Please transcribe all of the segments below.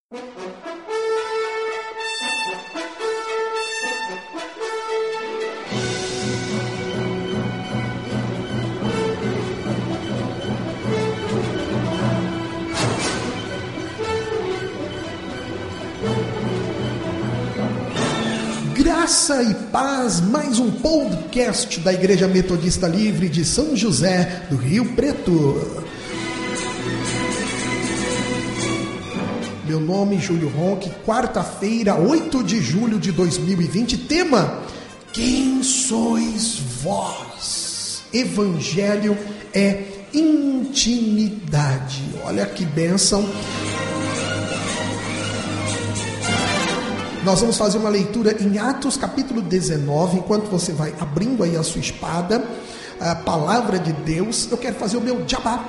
Graça e paz, mais um podcast da Igreja Metodista Livre de São José do Rio Preto. Meu nome é Júlio Ronque, quarta-feira, 8 de julho de 2020, tema: quem sois vós? Evangelho é intimidade. Olha que bênção. Nós vamos fazer uma leitura em Atos capítulo 19, enquanto você vai abrindo aí a sua espada, a palavra de Deus. Eu quero fazer o meu jabá.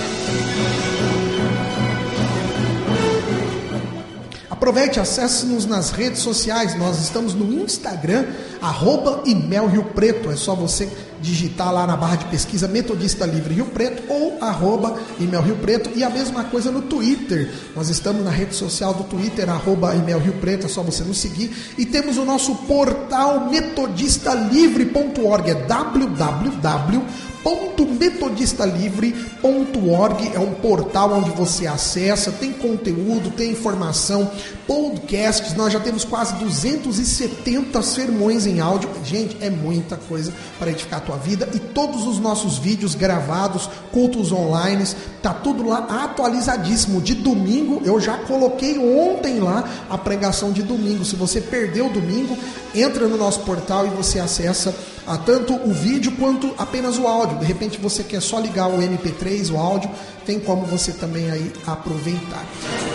Aproveite, acesse-nos nas redes sociais. Nós estamos no Instagram, @ImelRioPreto. É só você digitar lá na barra de pesquisa Metodista Livre Rio Preto ou @ImelRioPreto. E a mesma coisa no Twitter. Nós estamos na rede social do Twitter, @ImelRioPreto. É só você nos seguir. E temos o nosso portal metodistalivre.org. É www.metodistalivre.org. É um portal onde você acessa, tem conteúdo, tem informação, podcasts. Nós já temos quase 270 sermões em áudio. Gente, é muita coisa para edificar a tua vida. E todos os nossos vídeos gravados, cultos online, tá tudo lá atualizadíssimo. De domingo, eu já coloquei ontem lá a pregação de domingo. Se você perdeu o domingo, entra no nosso portal e você acessa tanto o vídeo quanto apenas o áudio. De repente você quer só ligar o MP3, o áudio, tem como você também aí aproveitar.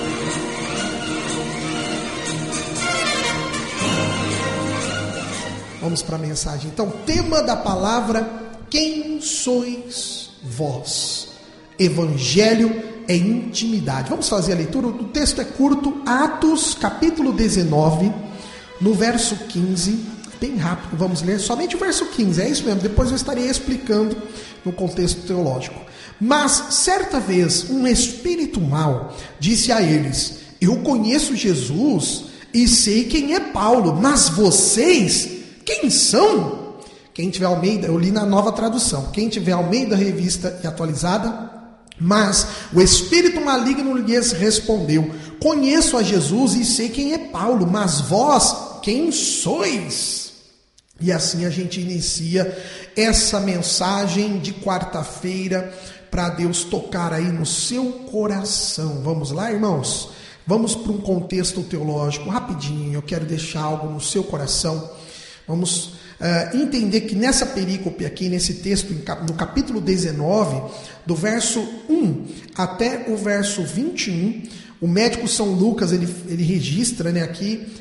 Vamos para a mensagem. Então, tema da palavra: quem sois vós? Evangelho é intimidade. Vamos fazer a leitura. O texto é curto, Atos capítulo 19, no verso 15. Bem rápido, vamos ler somente o verso 15, é isso mesmo, depois eu estarei explicando no contexto teológico. Mas, certa vez, um espírito mau disse a eles: eu conheço Jesus e sei quem é Paulo, mas vocês, quem são? Quem tiver Almeida, eu li na Nova Tradução, quem tiver Almeida Revista e Atualizada. Mas o espírito maligno lhes respondeu: conheço a Jesus e sei quem é Paulo, mas vós, quem sois? E assim a gente inicia essa mensagem de quarta-feira para Deus tocar aí no seu coração. Vamos lá, irmãos? Vamos para um contexto teológico rapidinho. Eu quero deixar algo no seu coração. Vamos entender que nessa perícope aqui, nesse texto, no capítulo 19, do verso 1 até o verso 21, o médico São Lucas, ele registra, né, aqui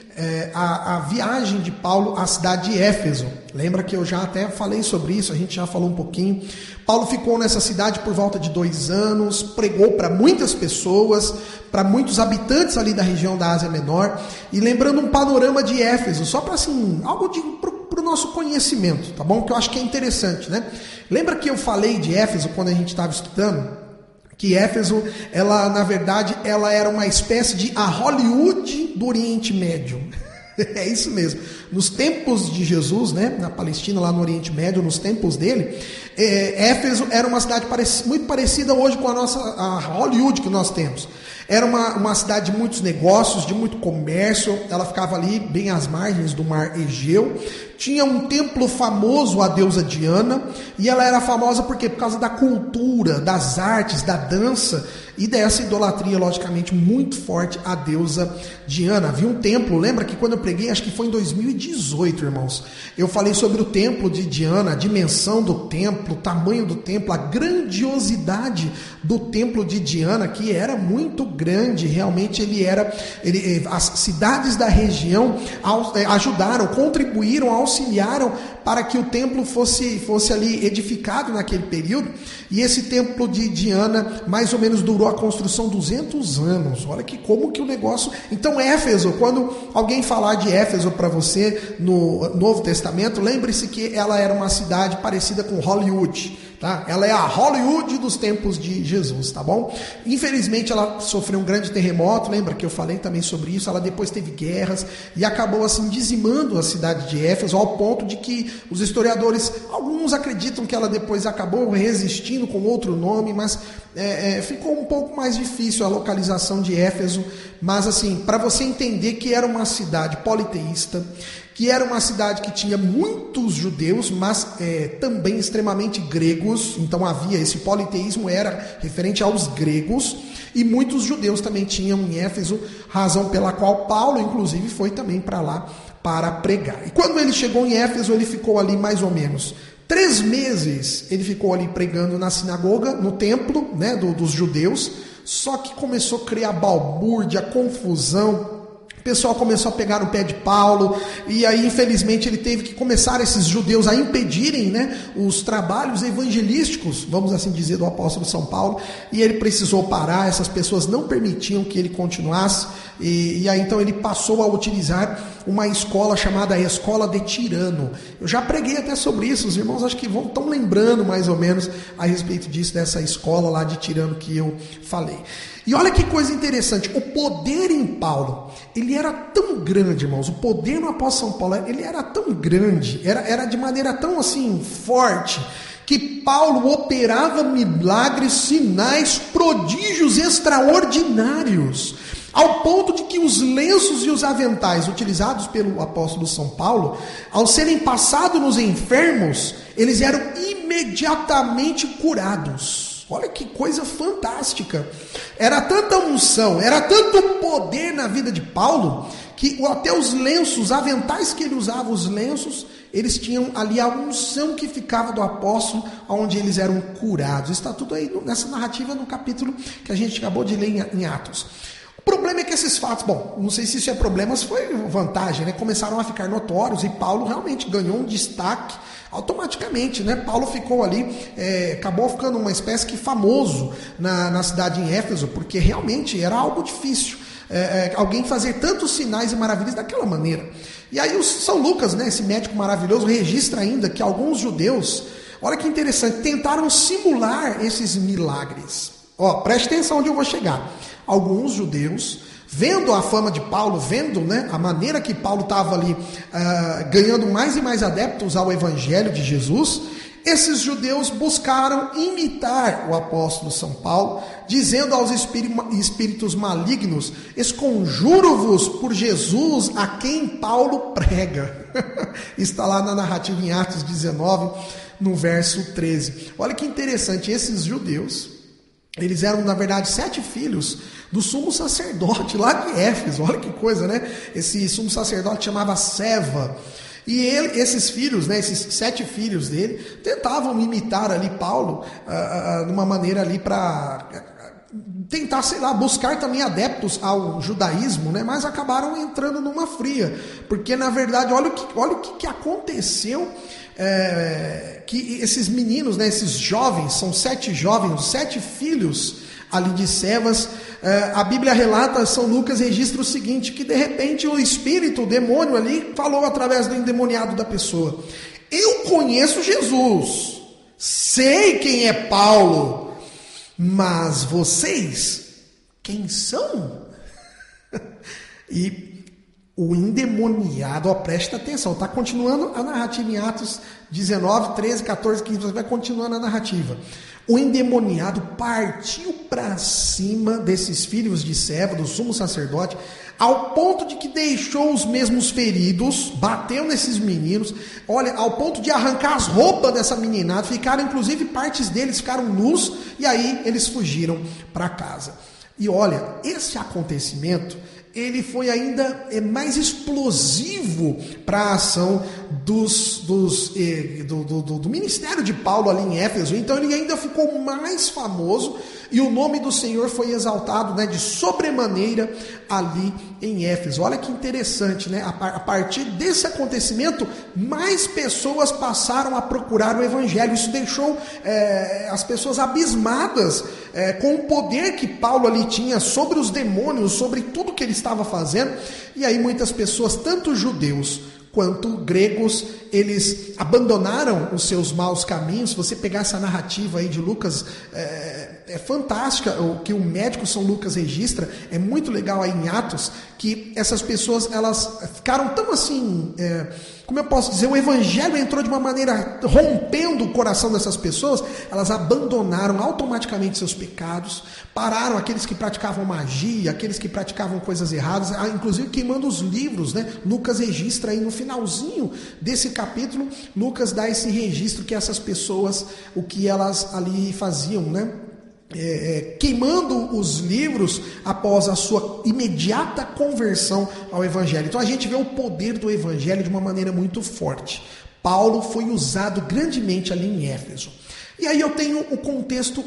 a viagem de Paulo à cidade de Éfeso. Lembra que eu já até falei sobre isso, a gente já falou um pouquinho. Paulo ficou nessa cidade por volta de 2 anos, pregou para muitas pessoas, para muitos habitantes ali da região da Ásia Menor. E lembrando um panorama de Éfeso, só para assim, algo para o nosso conhecimento, tá bom? Que eu acho que é interessante, né? Lembra que eu falei de Éfeso quando a gente estava estudando? Que Éfeso, ela na verdade, ela era uma espécie de a Hollywood do Oriente Médio. É isso mesmo. Nos tempos de Jesus, né, na Palestina, lá no Oriente Médio, nos tempos dele, Éfeso era uma cidade muito parecida hoje com a Hollywood que nós temos. Era uma cidade de muitos negócios, de muito comércio. Ela ficava ali bem às margens do mar Egeu. Tinha um templo famoso à deusa Diana. E ela era famosa por quê? Por causa da cultura, das artes, da dança e dessa idolatria, logicamente, muito forte à deusa Diana. Havia um templo, lembra que quando eu preguei, acho que foi em 2018, irmãos, eu falei sobre o templo de Diana, a dimensão do templo, o tamanho do templo, a grandiosidade do templo de Diana, que era muito grande. Realmente as cidades da região ajudaram, contribuíram ao auxiliaram para que o templo fosse ali edificado naquele período. E esse templo de Diana mais ou menos durou a construção 200 anos. Olha como que o negócio... Então Éfeso, quando alguém falar de Éfeso para você no Novo Testamento, lembre-se que ela era uma cidade parecida com Hollywood. Tá? Ela é a Hollywood dos tempos de Jesus, tá bom? Infelizmente ela sofreu um grande terremoto, lembra que eu falei também sobre isso? Ela depois teve guerras e acabou assim dizimando a cidade de Éfeso, ao ponto de que os historiadores, alguns acreditam que ela depois acabou resistindo com outro nome, mas ficou um pouco mais difícil a localização de Éfeso. Mas assim, para você entender que era uma cidade politeísta, que era uma cidade que tinha muitos judeus, mas também extremamente gregos, então havia esse politeísmo, era referente aos gregos, e muitos judeus também tinham em Éfeso, razão pela qual Paulo, inclusive, foi também para lá para pregar. E quando ele chegou em Éfeso, ele ficou ali mais ou menos 3 meses, ele ficou ali pregando na sinagoga, no templo, né, dos judeus, só que começou a criar balbúrdia, confusão. O pessoal começou a pegar no pé de Paulo, e aí infelizmente ele teve que começar esses judeus a impedirem, né, os trabalhos evangelísticos, vamos assim dizer, do apóstolo São Paulo, e ele precisou parar, essas pessoas não permitiam que ele continuasse, e aí então ele passou a utilizar uma escola chamada Escola de Tirano. Eu já preguei até sobre isso, os irmãos acho que estão lembrando mais ou menos a respeito disso, dessa escola lá de Tirano que eu falei. E olha que coisa interessante, o poder em Paulo, ele era tão grande, irmãos, o poder no apóstolo São Paulo, ele era tão grande, era de maneira tão assim forte, que Paulo operava milagres, sinais, prodígios extraordinários, ao ponto de que os lenços e os aventais utilizados pelo apóstolo São Paulo, ao serem passados nos enfermos, eles eram imediatamente curados. Olha que coisa fantástica. Era tanta unção, era tanto poder na vida de Paulo, que até os lenços, os aventais que ele usava, os lenços, eles tinham ali a unção que ficava do apóstolo, onde eles eram curados. Está tudo aí nessa narrativa no capítulo que a gente acabou de ler em Atos. O problema é que esses fatos, bom, não sei se isso é problema, mas foi vantagem, né? Começaram a ficar notórios e Paulo realmente ganhou um destaque automaticamente, né? Paulo ficou ali, acabou ficando uma espécie que famoso na cidade em Éfeso, porque realmente era algo difícil, alguém fazer tantos sinais e maravilhas daquela maneira. E aí o São Lucas, né, esse médico maravilhoso, registra ainda que alguns judeus, olha que interessante, tentaram simular esses milagres. Ó, preste atenção onde eu vou chegar. Alguns judeus, vendo a fama de Paulo, vendo, né, a maneira que Paulo estava ali ganhando mais e mais adeptos ao evangelho de Jesus, esses judeus buscaram imitar o apóstolo São Paulo, dizendo aos espíritos malignos: esconjuro-vos por Jesus a quem Paulo prega. Está lá na narrativa em Atos 19, no verso 13. Olha que interessante, esses judeus, eles eram, na verdade, 7 filhos do sumo sacerdote lá de Éfeso. Olha que coisa, né? Esse sumo sacerdote chamava Seva. E esses filhos, né, esses 7 filhos dele, tentavam imitar ali Paulo, de uma maneira ali para tentar, sei lá, buscar também adeptos ao judaísmo, né? Mas acabaram entrando numa fria. Porque, na verdade, olha o que aconteceu. Que esses meninos, né, esses jovens, são 7 jovens, 7 filhos ali de Sevas, a Bíblia relata, São Lucas registra o seguinte, que de repente o espírito, o demônio ali, falou através do endemoniado da pessoa: eu conheço Jesus, sei quem é Paulo, mas vocês, quem são? E o endemoniado, ó, presta atenção, está continuando a narrativa em Atos 19, 13, 14, 15, você vai continuando a narrativa. O endemoniado partiu para cima desses filhos de Seva, do sumo sacerdote, ao ponto de que deixou os mesmos feridos, bateu nesses meninos, olha, ao ponto de arrancar as roupas dessa meninada, ficaram, inclusive, partes deles ficaram nus, e aí eles fugiram para casa. E olha, esse acontecimento ele foi ainda mais explosivo para a ação do ministério de Paulo ali em Éfeso. Então ele ainda ficou mais famoso e o nome do Senhor foi exaltado, né, de sobremaneira ali em Éfeso. Olha que interessante, né? A partir desse acontecimento, mais pessoas passaram a procurar o Evangelho. Isso deixou as pessoas abismadas com o poder que Paulo ali tinha sobre os demônios, sobre tudo que ele estava fazendo. E aí muitas pessoas, tanto judeus quanto gregos, eles abandonaram os seus maus caminhos. Se você pegar essa narrativa aí de Lucas, é fantástica, o que o médico São Lucas registra, é muito legal aí em Atos, que essas pessoas, elas ficaram tão assim, como eu posso dizer, o evangelho entrou de uma maneira, rompendo o coração dessas pessoas, elas abandonaram automaticamente seus pecados, pararam, aqueles que praticavam magia, aqueles que praticavam coisas erradas, inclusive queimando os livros, né? Lucas registra aí no finalzinho desse capítulo, Lucas dá esse registro que essas pessoas, o que elas ali faziam, né? Queimando os livros após a sua imediata conversão ao Evangelho. Então a gente vê o poder do Evangelho de uma maneira muito forte. Paulo foi usado grandemente ali em Éfeso. E aí eu tenho o contexto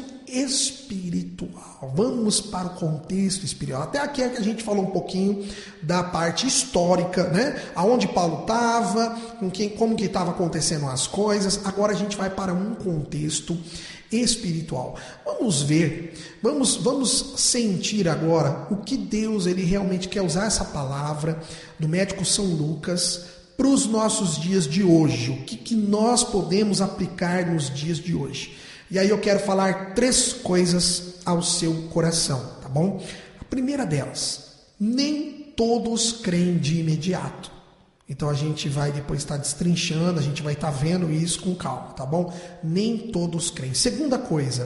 espiritual. Vamos para o contexto espiritual. Até aqui a gente falou um pouquinho da parte histórica, né? Aonde Paulo estava, como que estava acontecendo as coisas. Agora a gente vai para um contexto espiritual. Vamos ver, vamos sentir agora o que Deus ele realmente quer usar essa palavra do médico São Lucas para os nossos dias de hoje. O que nós podemos aplicar nos dias de hoje. E aí eu quero falar 3 coisas ao seu coração, tá bom? A primeira delas, nem todos creem de imediato. Então a gente vai depois estar destrinchando, a gente vai estar vendo isso com calma, tá bom? Nem todos creem. Segunda coisa,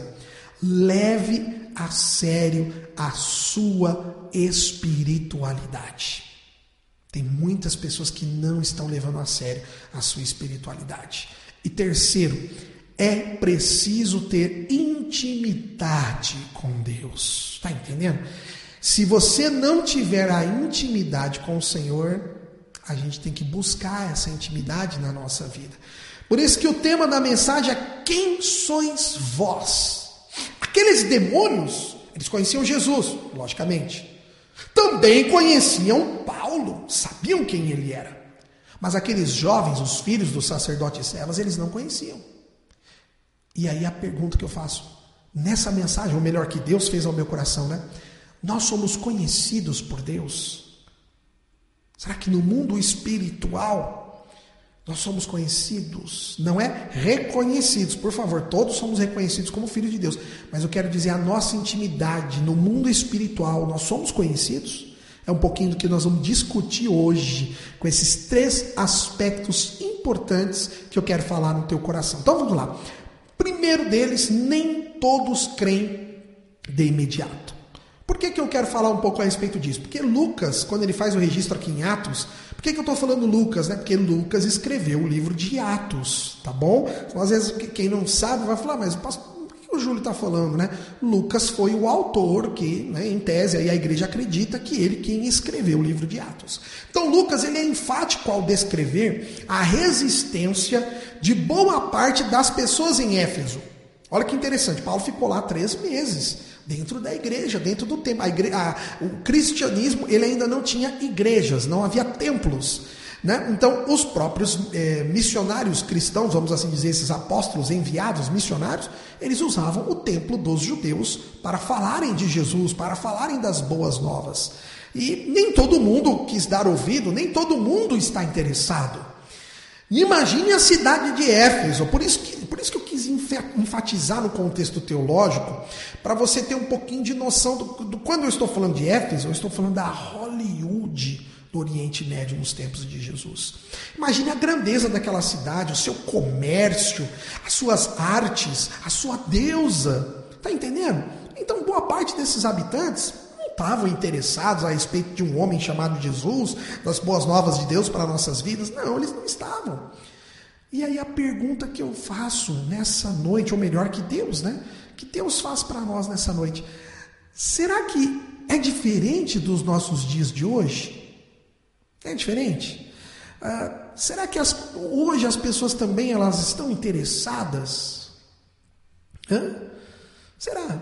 leve a sério a sua espiritualidade. Tem muitas pessoas que não estão levando a sério a sua espiritualidade. E terceiro, é preciso ter intimidade com Deus. Está entendendo? Se você não tiver a intimidade com o Senhor, a gente tem que buscar essa intimidade na nossa vida. Por isso que o tema da mensagem é: quem sois vós? Aqueles demônios, eles conheciam Jesus, logicamente. Também conheciam Paulo, sabiam quem ele era. Mas aqueles jovens, os filhos do sacerdote Cefas, eles não conheciam. E aí a pergunta que eu faço, nessa mensagem, ou melhor, que Deus fez ao meu coração, né? Nós somos conhecidos por Deus? Será que no mundo espiritual nós somos conhecidos? Não é reconhecidos, por favor, todos somos reconhecidos como filhos de Deus. Mas eu quero dizer, a nossa intimidade no mundo espiritual, nós somos conhecidos? É um pouquinho do que nós vamos discutir hoje, com esses 3 aspectos importantes que eu quero falar no teu coração. Então vamos lá. Primeiro deles, nem todos creem de imediato. Por que eu quero falar um pouco a respeito disso? Porque Lucas, quando ele faz o registro aqui em Atos, por que eu estou falando Lucas? Né? Porque Lucas escreveu o livro de Atos, tá bom? Então, às vezes, quem não sabe vai falar, mas o que o Júlio está falando, né? Lucas foi o autor que, né, em tese, aí a igreja acredita que ele quem escreveu o livro de Atos. Então, Lucas ele é enfático ao descrever a resistência de boa parte das pessoas em Éfeso. Olha que interessante, Paulo ficou lá 3 meses. Dentro da igreja, dentro do templo. O cristianismo ele ainda não tinha igrejas, não havia templos. Né? Então, os próprios missionários cristãos, vamos assim dizer, esses apóstolos enviados, missionários, eles usavam o templo dos judeus para falarem de Jesus, para falarem das boas novas. E nem todo mundo quis dar ouvido, nem todo mundo está interessado. Imagine a cidade de Éfeso, por isso que eu quis enfatizar no contexto teológico, para você ter um pouquinho de noção do quando eu estou falando de Éfeso, eu estou falando da Hollywood do Oriente Médio nos tempos de Jesus. Imagine a grandeza daquela cidade, o seu comércio, as suas artes, a sua deusa, está entendendo? Então boa parte desses habitantes estavam interessados a respeito de um homem chamado Jesus, das boas novas de Deus para nossas vidas. Não, eles não estavam. E aí a pergunta que eu faço nessa noite, ou melhor, que Deus, né? Que Deus faz para nós nessa noite. Será que é diferente dos nossos dias de hoje? É diferente? Será que hoje as pessoas também elas estão interessadas? Será?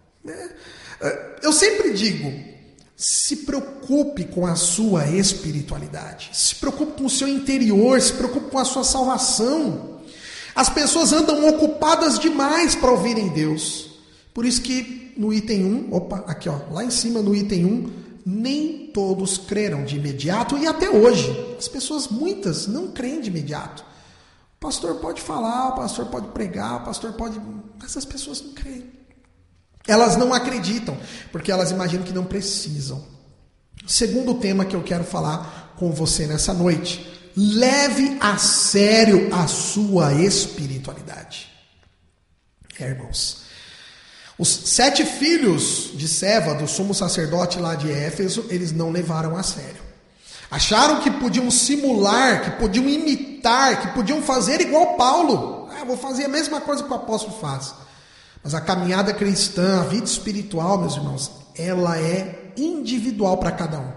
Eu sempre digo, se preocupe com a sua espiritualidade, se preocupe com o seu interior, se preocupe com a sua salvação. As pessoas andam ocupadas demais para ouvirem Deus. Por isso que no item 1, aqui lá em cima no item 1, nem todos creram de imediato, e até hoje, as pessoas muitas não creem de imediato. O pastor pode falar, o pastor pode pregar, o pastor pode... Mas as pessoas não creem. Elas não acreditam, porque elas imaginam que não precisam. Segundo tema que eu quero falar com você nessa noite: leve a sério a sua espiritualidade. Irmãos, os 7 filhos de Seva, do sumo sacerdote lá de Éfeso, eles não levaram a sério. Acharam que podiam simular, que podiam imitar, que podiam fazer igual Paulo. Vou fazer a mesma coisa que o apóstolo faz. Mas a caminhada cristã, a vida espiritual, meus irmãos, ela é individual para cada um.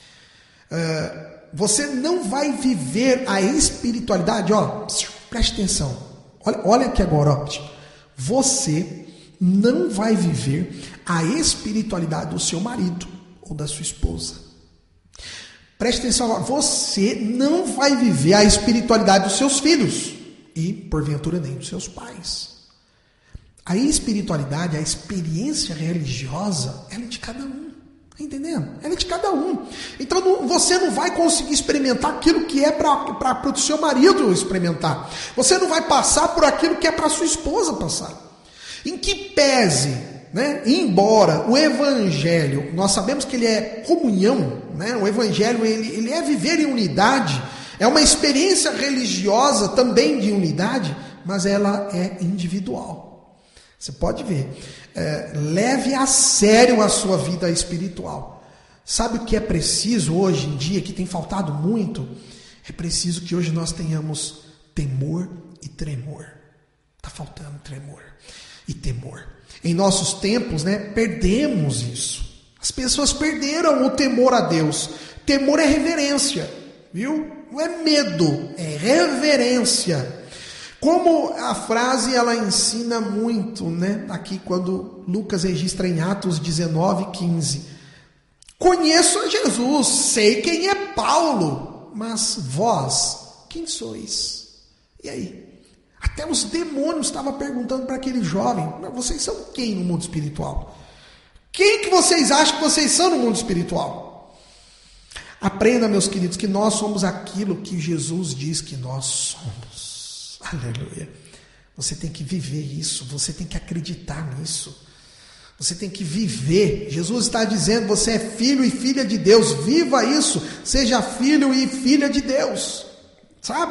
Você não vai viver a espiritualidade, preste atenção. Olha aqui agora, Você não vai viver a espiritualidade do seu marido ou da sua esposa. Preste atenção agora, você não vai viver a espiritualidade dos seus filhos e, porventura, nem dos seus pais. A espiritualidade, a experiência religiosa, ela é de cada um. Está entendendo? Ela é de cada um. Então você não vai conseguir experimentar aquilo que é para o seu marido experimentar. Você não vai passar por aquilo que é para a sua esposa passar. Em que pese, embora o evangelho, nós sabemos que ele é comunhão, o evangelho ele é viver em unidade, é uma experiência religiosa também de unidade, mas ela é individual. Você pode ver, leve a sério a sua vida espiritual. Sabe o que é preciso hoje em dia, que tem faltado muito? É preciso que hoje nós tenhamos temor e tremor. Está faltando tremor e temor. Em nossos tempos, perdemos isso. As pessoas perderam o temor a Deus. Temor é reverência, viu? Não é medo, é reverência. Como a frase ela ensina muito, aqui quando Lucas registra em Atos 19:15. Conheço a Jesus, sei quem é Paulo, mas vós, quem sois? E aí? Até os demônios estavam perguntando para aquele jovem: vocês são quem no mundo espiritual? Quem que vocês acham que vocês são no mundo espiritual? Aprenda, meus queridos, que nós somos aquilo que Jesus diz que nós somos. Aleluia. Você tem que viver isso, você tem que acreditar nisso. Você tem que viver. Jesus está dizendo: você é filho e filha de Deus. Viva isso. Seja filho e filha de Deus. Sabe?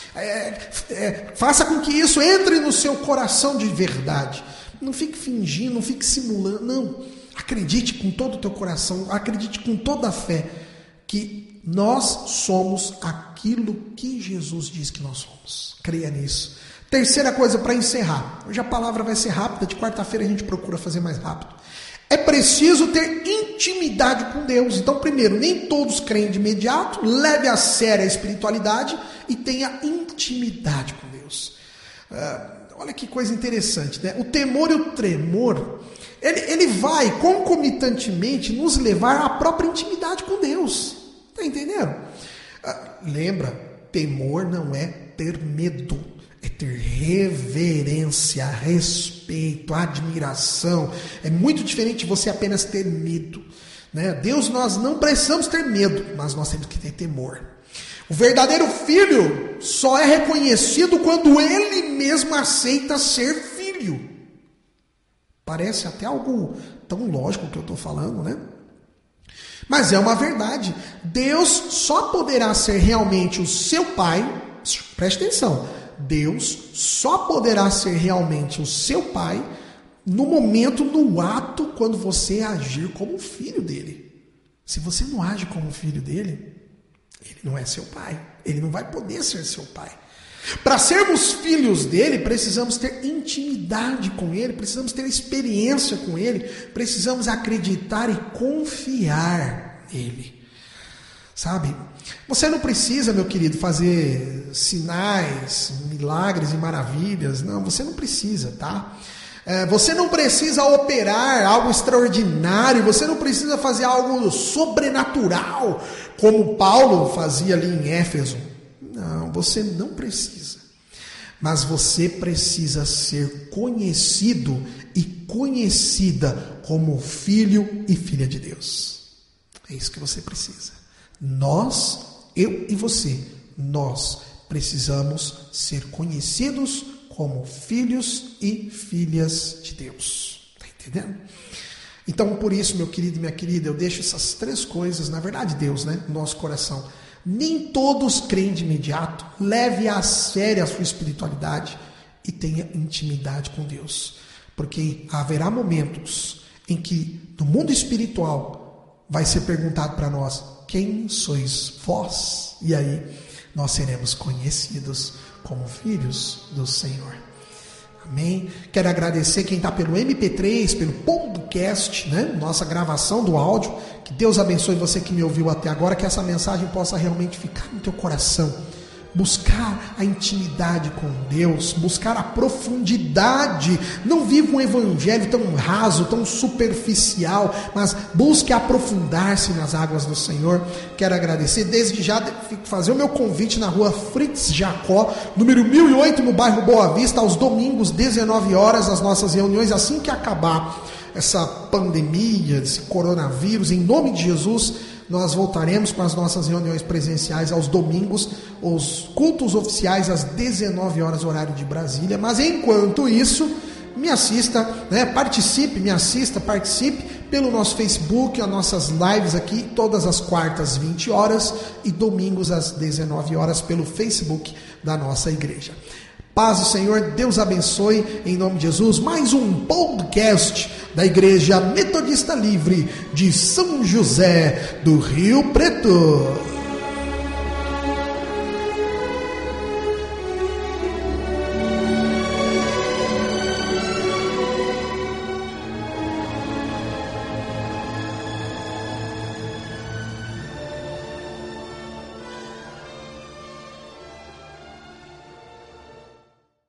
Faça com que isso entre no seu coração de verdade. Não fique fingindo, não fique simulando. Não. Acredite com todo o teu coração. Acredite com toda a fé que nós somos aquilo que Jesus diz que nós somos. Creia nisso. Terceira coisa para encerrar. Hoje a palavra vai ser rápida. De quarta-feira a gente procura fazer mais rápido. É preciso ter intimidade com Deus. Então, primeiro, nem todos creem de imediato. Leve a sério a espiritualidade e tenha intimidade com Deus. Olha que coisa interessante, O temor e o tremor, ele vai concomitantemente nos levar à própria intimidade com Deus. Está entendendo? Lembra, temor não é ter medo, é ter reverência, respeito, admiração. É muito diferente de você apenas ter medo. Deus, nós não precisamos ter medo, mas nós temos que ter temor. O verdadeiro filho só é reconhecido quando ele mesmo aceita ser filho. Parece até algo tão lógico que eu estou falando, Mas é uma verdade. Deus só poderá ser realmente o seu pai. Preste atenção. Deus só poderá ser realmente o seu pai no momento, no ato, quando você agir como filho dele. Se você não age como filho dele, ele não é seu pai. Ele não vai poder ser seu pai. Para sermos filhos dele, precisamos ter intimidade com ele, precisamos ter experiência com ele, precisamos acreditar e confiar nele. Sabe? Você não precisa, meu querido, fazer sinais, milagres e maravilhas. Não, você não precisa, tá? Você não precisa operar algo extraordinário, você não precisa fazer algo sobrenatural, como Paulo fazia ali em Éfeso. Não, você não precisa. Mas você precisa ser conhecido e conhecida como filho e filha de Deus. É isso que você precisa. Nós, eu e você, nós precisamos ser conhecidos como filhos e filhas de Deus. Está entendendo? Então, por isso, meu querido e minha querida, eu deixo essas 3 coisas, na verdade, Deus, né, no nosso coração. Nem todos creem de imediato. Leve a sério a sua espiritualidade e tenha intimidade com Deus. Porque haverá momentos em que, no mundo espiritual, vai ser perguntado para nós: quem sois vós? E aí nós seremos conhecidos como filhos do Senhor. Amém? Quero agradecer quem está pelo MP3, pelo podcast, né? Nossa gravação do áudio. Que Deus abençoe você que me ouviu até agora, que essa mensagem possa realmente ficar no teu coração. Buscar a intimidade com Deus, buscar a profundidade. Não viva um evangelho tão raso, tão superficial, mas busque aprofundar-se nas águas do Senhor. Quero agradecer, desde já fazer o meu convite na rua Fritz Jacó, número 1008, no bairro Boa Vista, aos domingos, 19 horas, as nossas reuniões, assim que acabar essa pandemia, esse coronavírus, em nome de Jesus, nós voltaremos com as nossas reuniões presenciais aos domingos, os cultos oficiais às 19 horas, horário de Brasília. Mas enquanto isso, me assista, né? Participe pelo nosso Facebook, as nossas lives aqui, todas as quartas, 20 horas, e domingos às 19 horas, pelo Facebook da nossa igreja. Paz do Senhor, Deus abençoe, em nome de Jesus. Mais um podcast da Igreja Metodista Livre de São José do Rio Preto.